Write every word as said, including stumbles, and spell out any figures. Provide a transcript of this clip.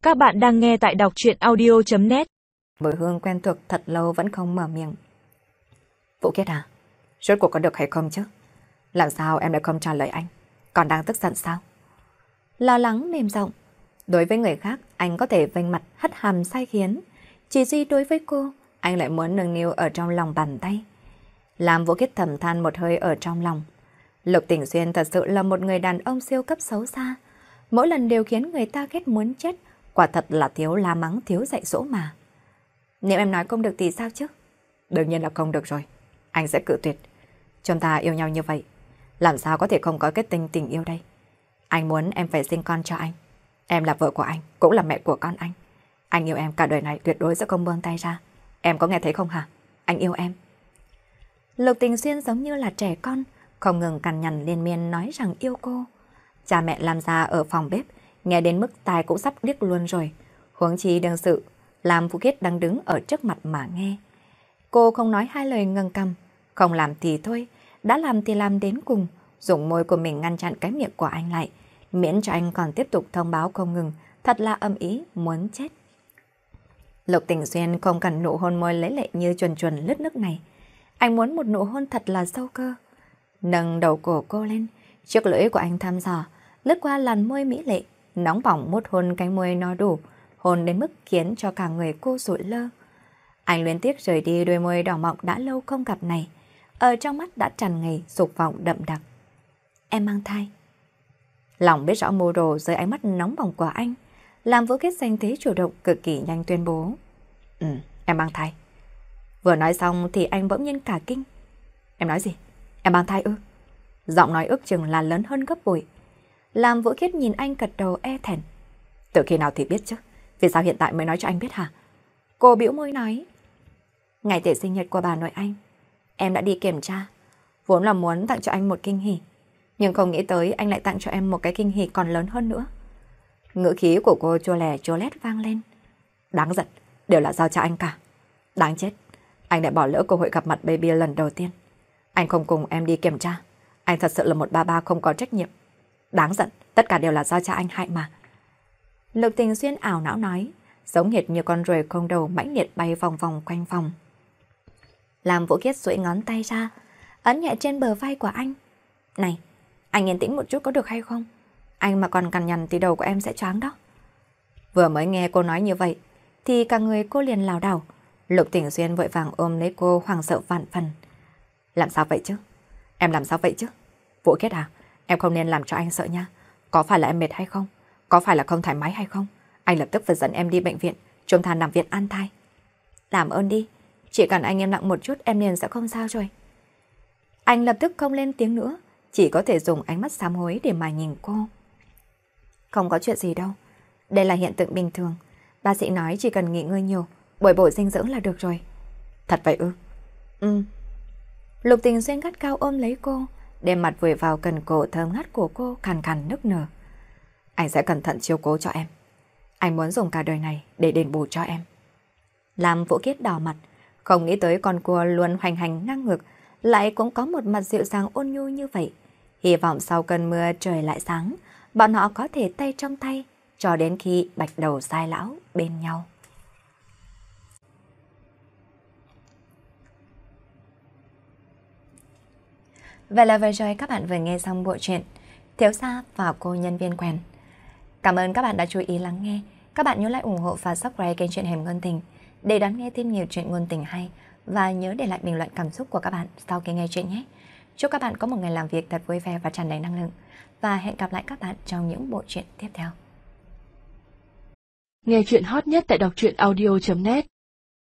Các bạn đang nghe tại đọc truyện audio chấm net. Mùi hương quen thuộc thật lâu vẫn không mở miệng. Vũ Kiết à, rốt cuộc có được hay không chứ? Làm sao em lại không trả lời anh? Còn đang tức giận sao? Lo lắng mềm giọng. Đối với người khác, anh có thể vênh mặt hất hàm sai khiến. Chỉ duy đối với cô, anh lại muốn nâng niu ở trong lòng bàn tay. Làm Vũ Kiết thầm than một hơi ở trong lòng. Lục Tỉnh Xuyên thật sự là một người đàn ông siêu cấp xấu xa. Mỗi lần đều khiến người ta ghét muốn chết. Quả thật là thiếu la mắng, thiếu dạy dỗ mà. Nếu em nói không được thì sao chứ? Đương nhiên là không được rồi. Anh sẽ cự tuyệt. Chúng ta yêu nhau như vậy, làm sao có thể không có kết tinh tình yêu đây? Anh muốn em phải sinh con cho anh. Em là vợ của anh, cũng là mẹ của con anh. Anh yêu em cả đời này, tuyệt đối sẽ không buông tay ra. Em có nghe thấy không hả? Anh yêu em. Lục Tình Xuyên giống như là trẻ con, không ngừng cằn nhằn liên miên nói rằng yêu cô. Cha mẹ làm ra ở phòng bếp, nghe đến mức tai cũng sắp điếc luôn rồi. Huống chi đương sự, làm Vũ Kiết đang đứng ở trước mặt mà nghe. Cô không nói hai lời ngâng cằm, không làm thì thôi, đã làm thì làm đến cùng, dùng môi của mình ngăn chặn cái miệng của anh lại, miễn cho anh còn tiếp tục thông báo không ngừng, thật là âm ý, muốn chết. Lục Tình Xuyên không cần nụ hôn môi lấy lệ như chuồn chuồn lướt nước này. Anh muốn một nụ hôn thật là sâu cơ. Nâng đầu cổ cô lên, chiếc lưỡi của anh thăm dò, lướt qua làn môi mỹ lệ, nóng bỏng mút hôn cánh môi no đủ, hôn đến mức khiến cho cả người cô sụi lơ. Anh luyến tiếc rời đi đôi môi đỏ mọng đã lâu không gặp này, ở trong mắt đã tràn ngập dục vọng đậm đặc. Em mang thai. Lòng biết rõ mưu đồ dưới ánh mắt nóng bỏng của anh, làm Vũ Kiết giành thế chủ động cực kỳ nhanh tuyên bố. Ừ, em mang thai. Vừa nói xong thì anh bỗng nhiên cả kinh. Em nói gì? Em mang thai ư? Giọng nói ước chừng là lớn hơn gấp bội. Làm Vũ Kiết nhìn anh gật đầu e thẹn. Từ khi nào thì biết chứ? Vì sao hiện tại mới nói cho anh biết hả? Cô bĩu môi nói. Ngày tiệc sinh nhật của bà nội anh, em đã đi kiểm tra. Vốn là muốn tặng cho anh một kinh hỉ, nhưng không nghĩ tới anh lại tặng cho em một cái kinh hỉ còn lớn hơn nữa. Ngữ khí của cô chua lè chua lét vang lên. Đáng giận, đều là do cha anh cả. Đáng chết, anh đã bỏ lỡ cơ hội gặp mặt baby lần đầu tiên. Anh không cùng em đi kiểm tra. Anh thật sự là một ba ba không có trách nhiệm. Đáng giận, tất cả đều là do cha anh hại mà. Lục Tình Xuyên ảo não nói, giống hệt như con ruồi không đầu mãnh liệt bay vòng vòng quanh phòng. Làm Vũ Kiết duỗi ngón tay ra, ấn nhẹ trên bờ vai của anh. Này, anh yên tĩnh một chút có được hay không? Anh mà còn cằn nhằn thì đầu của em sẽ choáng đó. Vừa mới nghe cô nói như vậy, thì cả người cô liền lảo đảo. Lục Tình Xuyên vội vàng ôm lấy cô hoảng sợ vạn phần. Làm sao vậy chứ? Em làm sao vậy chứ? Vũ Kiết à, em không nên làm cho anh sợ nha. Có phải là em mệt hay không? Có phải là không thoải mái hay không? Anh lập tức phải dẫn em đi bệnh viện, chúng ta nằm viện an thai. Làm ơn đi, chỉ cần anh im lặng một chút em liền sẽ không sao rồi. Anh lập tức không lên tiếng nữa, chỉ có thể dùng ánh mắt sám hối để mà nhìn cô. Không có chuyện gì đâu, đây là hiện tượng bình thường. Bác sĩ nói chỉ cần nghỉ ngơi nhiều, bồi bổ dinh dưỡng là được rồi. Thật vậy ư? Ừ. Lục Tình Xuyên gắt cao ôm lấy cô, đem mặt vùi vào cần cổ thơm ngát của cô, khàn khàn nức nở. Anh sẽ cẩn thận chiếu cố cho em. Anh muốn dùng cả đời này để đền bù cho em. Làm Vũ Kiết đỏ mặt, không nghĩ tới con cua luôn hoành hành ngang ngược, lại cũng có một mặt dịu dàng ôn nhu như vậy. Hy vọng sau cơn mưa trời lại sáng, bọn họ có thể tay trong tay, cho đến khi bạch đầu sai lão bên nhau. Vậy là vừa rồi các bạn vừa nghe xong bộ truyện Thiếu Gia và Cô Nhân Viên Quèn. Cảm ơn các bạn đã chú ý lắng nghe. Các bạn nhớ lại ủng hộ và subscribe kênh Truyện Hẻm Ngôn Tình để đón nghe thêm nhiều chuyện ngôn tình hay, và nhớ để lại bình luận cảm xúc của các bạn sau khi nghe chuyện nhé. Chúc các bạn có một ngày làm việc thật vui vẻ và tràn đầy năng lượng, và hẹn gặp lại các bạn trong những bộ truyện tiếp theo. Nghe chuyện hot nhất tại đọc truyện audio chấm net.